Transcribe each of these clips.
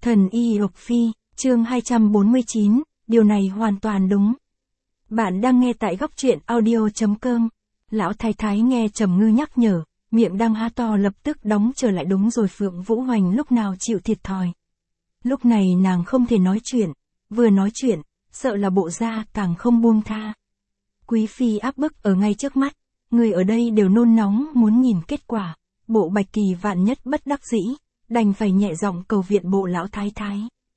Thần y Lộc Phi, chương 249, điều này hoàn toàn đúng. Bạn đang nghe tại góc truyện audio.com. Lão thái thái nghe Trầm Ngư nhắc nhở, miệng đang há to lập tức đóng trở lại. Đúng rồi, Phượng Vũ Hoành lúc nào chịu thiệt thòi. Lúc này nàng không thể nói chuyện, vừa nói chuyện, sợ là bộ gia càng không buông tha. Quý phi áp bức ở ngay trước mắt, người ở đây đều nôn nóng muốn nhìn kết quả. Bộ Bạch Kỳ vạn nhất bất đắc dĩ, đành phải nhẹ giọng cầu viện bộ lão thái thái.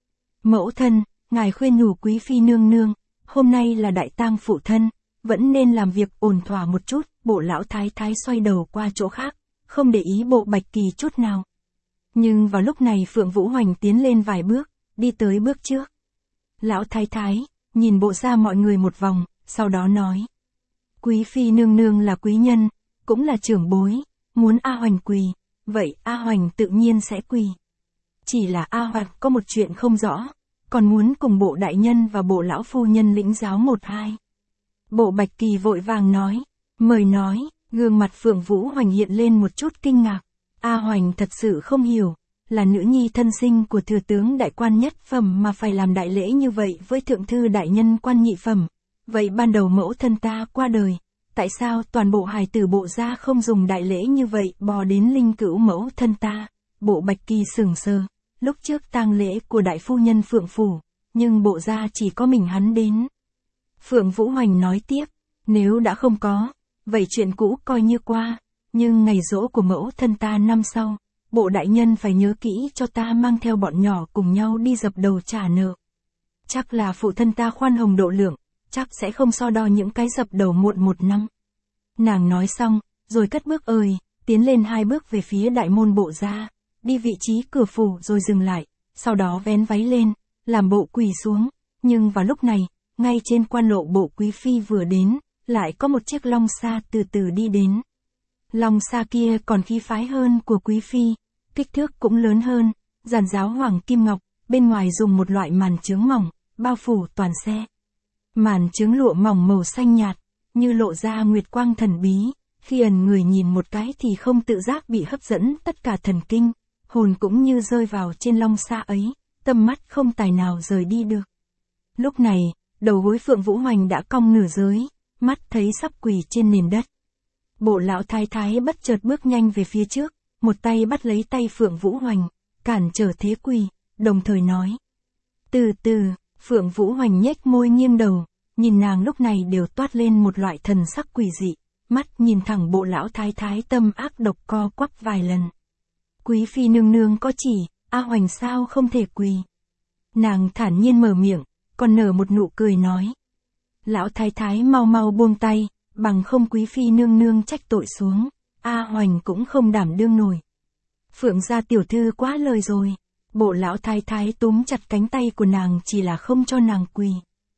Mẫu thân, ngài khuyên nhủ quý phi nương nương, hôm nay là đại tang phụ thân, vẫn nên làm việc ổn thỏa một chút. Bộ lão thái thái xoay đầu qua chỗ khác, không để ý bộ Bạch Kỳ chút nào. Nhưng vào lúc này Phượng Vũ Hoành tiến lên vài bước, đi tới bước trước. Lão thái thái, nhìn bộ ra mọi người một vòng, sau đó nói. Quý phi nương nương là quý nhân, cũng là trưởng bối, muốn A Hoành quỳ, vậy A Hoành tự nhiên sẽ quỳ. Chỉ là A Hoành có một chuyện không rõ, còn muốn cùng bộ đại nhân và bộ lão phu nhân lĩnh giáo một hai. Bộ Bạch Kỳ vội vàng nói, mời nói. Gương mặt Phượng Vũ Hoành hiện lên một chút kinh ngạc. A Hoành thật sự không hiểu, là nữ nhi thân sinh của thừa tướng đại quan nhất phẩm mà phải làm đại lễ như vậy với thượng thư đại nhân quan nhị phẩm. Vậy ban đầu mẫu thân ta qua đời, tại sao toàn bộ hài tử bộ gia không dùng đại lễ như vậy bò đến linh cữu mẫu thân ta? Bộ Bạch Kỳ sững sờ, lúc trước tang lễ của đại phu nhân Phượng phủ, nhưng bộ gia chỉ có mình hắn đến. Phượng Vũ Hoành nói tiếp, nếu đã không có, vậy chuyện cũ coi như qua, nhưng ngày giỗ của mẫu thân ta năm sau, bộ đại nhân phải nhớ kỹ cho ta mang theo bọn nhỏ cùng nhau đi dập đầu trả nợ. Chắc là phụ thân ta khoan hồng độ lượng, chắc sẽ không so đo những cái dập đầu muộn một năm. Nàng nói xong, rồi cất bước tiến lên 2 bước về phía đại môn bộ gia, đi vị trí cửa phủ rồi dừng lại, sau đó vén váy lên, làm bộ quỳ xuống, nhưng vào lúc này, ngay trên quan lộ bộ quý phi vừa đến, lại có một chiếc long xa từ từ đi đến. Long xa kia còn khí phái hơn của quý phi, kích thước cũng lớn hơn, giàn giáo hoàng kim ngọc, bên ngoài dùng một loại màn chướng mỏng, bao phủ toàn xe. Màn chướng lụa mỏng màu xanh nhạt, như lộ ra nguyệt quang thần bí, khi ẩn người nhìn một cái thì không tự giác bị hấp dẫn tất cả thần kinh, hồn cũng như rơi vào trên long xa ấy, tầm mắt không tài nào rời đi được. Lúc này, đầu gối Phượng Vũ Hoành đã cong nửa giới, mắt thấy sắp quỳ trên nền đất. Bộ lão thái thái bất chợt bước nhanh về phía trước, một tay bắt lấy tay Phượng Vũ Hoành, cản trở thế quỳ, đồng thời nói. Từ từ, Phượng Vũ Hoành nhếch môi nghiêng đầu, nhìn nàng lúc này đều toát lên một loại thần sắc quỷ dị, mắt nhìn thẳng bộ lão thái thái tâm ác độc co quắp vài lần. Quý phi nương nương có chỉ, A Hoành sao không thể quỳ. Nàng thản nhiên mở miệng, còn nở một nụ cười nói. Lão thái thái mau mau buông tay, bằng không quý phi nương nương trách tội xuống, A Hoành cũng không đảm đương nổi. Phượng gia tiểu thư quá lời rồi. Bộ lão thái thái túm chặt cánh tay của nàng chỉ là không cho nàng quỳ.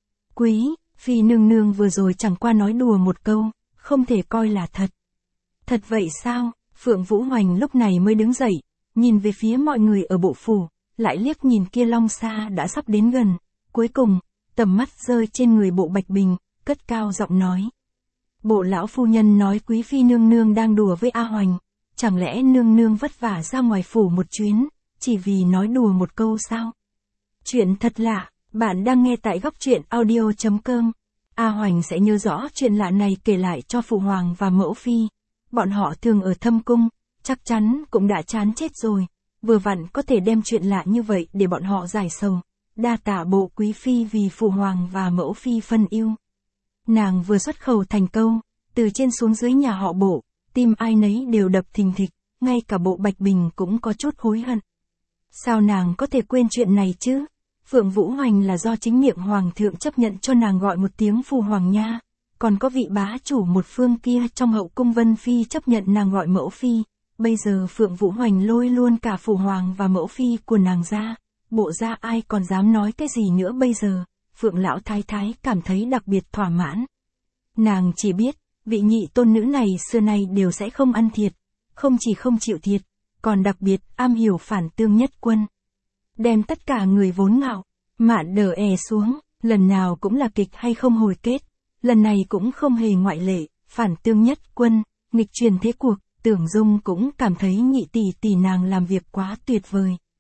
Quý phi nương nương vừa rồi chẳng qua nói đùa một câu, không thể coi là thật. Thật vậy sao? Phượng Vũ Hoành lúc này mới đứng dậy, nhìn về phía mọi người ở bộ phủ, lại liếc nhìn kia long xa đã sắp đến gần. Cuối cùng, tầm mắt rơi trên người bộ Bạch Bình, cất cao giọng nói. Bộ lão phu nhân nói quý phi nương nương đang đùa với A Hoành, chẳng lẽ nương nương vất vả ra ngoài phủ một chuyến, chỉ vì nói đùa một câu sao? Chuyện thật lạ, bạn đang nghe tại góc truyện audio.com. A Hoành sẽ nhớ rõ chuyện lạ này kể lại cho phụ hoàng và mẫu phi. Bọn họ thường ở thâm cung, chắc chắn cũng đã chán chết rồi, vừa vặn có thể đem chuyện lạ như vậy để bọn họ giải sầu. Đa tạ bộ quý phi vì phụ hoàng và mẫu phi phân yêu. Nàng vừa xuất khẩu thành câu, từ trên xuống dưới nhà họ bộ, tim ai nấy đều đập thình thịch, ngay cả bộ Bạch Bình cũng có chút hối hận. Sao nàng có thể quên chuyện này chứ? Phượng Vũ Hoành là do chính miệng hoàng thượng chấp nhận cho nàng gọi một tiếng phụ hoàng nha, còn có vị bá chủ một phương kia trong hậu cung Vân Phi chấp nhận nàng gọi mẫu phi, bây giờ Phượng Vũ Hoành lôi luôn cả phụ hoàng và mẫu phi của nàng ra, bộ ra ai còn dám nói cái gì nữa bây giờ? Phượng lão thái thái cảm thấy đặc biệt thỏa mãn. Nàng chỉ biết, vị nhị tôn nữ này xưa nay đều sẽ không ăn thiệt, không chỉ không chịu thiệt, còn đặc biệt am hiểu phản tương nhất quân. Đem tất cả người vốn ngạo, mạn đờ xuống, lần nào cũng là kịch hay không hồi kết, lần này cũng không hề ngoại lệ, phản tương nhất quân, nghịch truyền thế cuộc, Tưởng Dung cũng cảm thấy nhị tỷ tỷ nàng làm việc quá tuyệt vời.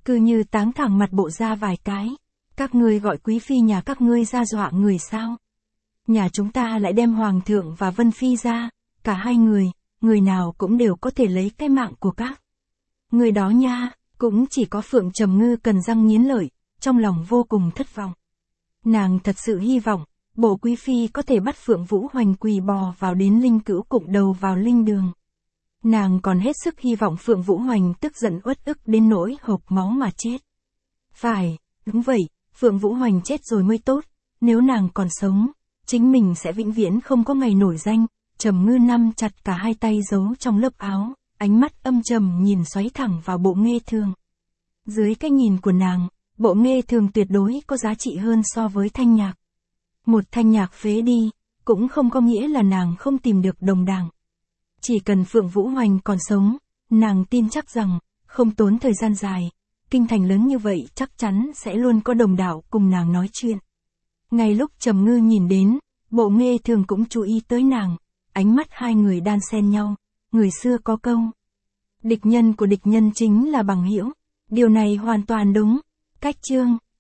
Cứ như táng thẳng mặt bộ ra vài cái. Các ngươi gọi quý phi nhà các ngươi ra dọa người sao? Nhà chúng ta lại đem hoàng thượng và Vân Phi ra, cả hai người nào cũng đều có thể lấy cái mạng của các người đó nha. Cũng chỉ có Phượng Trầm Ngư cần răng nghiến lợi, trong lòng vô cùng thất vọng. Nàng thật sự hy vọng, bộ quý phi có thể bắt Phượng Vũ Hoành quỳ bò vào đến linh cữu cụm đầu vào linh đường. Nàng còn hết sức hy vọng Phượng Vũ Hoành tức giận uất ức đến nỗi hộc máu mà chết. Phải, đúng vậy, Phượng Vũ Hoành chết rồi mới tốt, nếu nàng còn sống, chính mình sẽ vĩnh viễn không có ngày nổi danh. Trầm Ngư nắm chặt cả hai tay giấu trong lớp áo, ánh mắt âm trầm nhìn xoáy thẳng vào Bộ Nghê Thường. Dưới cái nhìn của nàng, Bộ Nghê Thường tuyệt đối có giá trị hơn so với Thanh Nhạc. Một Thanh Nhạc phế đi, cũng không có nghĩa là nàng không tìm được đồng đảng. Chỉ cần Phượng Vũ Hoành còn sống, nàng tin chắc rằng, không tốn thời gian dài, kinh thành lớn như vậy chắc chắn sẽ luôn có đồng đạo cùng nàng nói chuyện. Ngay lúc Trầm Ngư nhìn đến, Bộ Nghê Thường cũng chú ý tới nàng, ánh mắt hai người đan xen nhau, người xưa có câu. Địch nhân của địch nhân chính là bằng hữu, điều này hoàn toàn đúng. Cách chương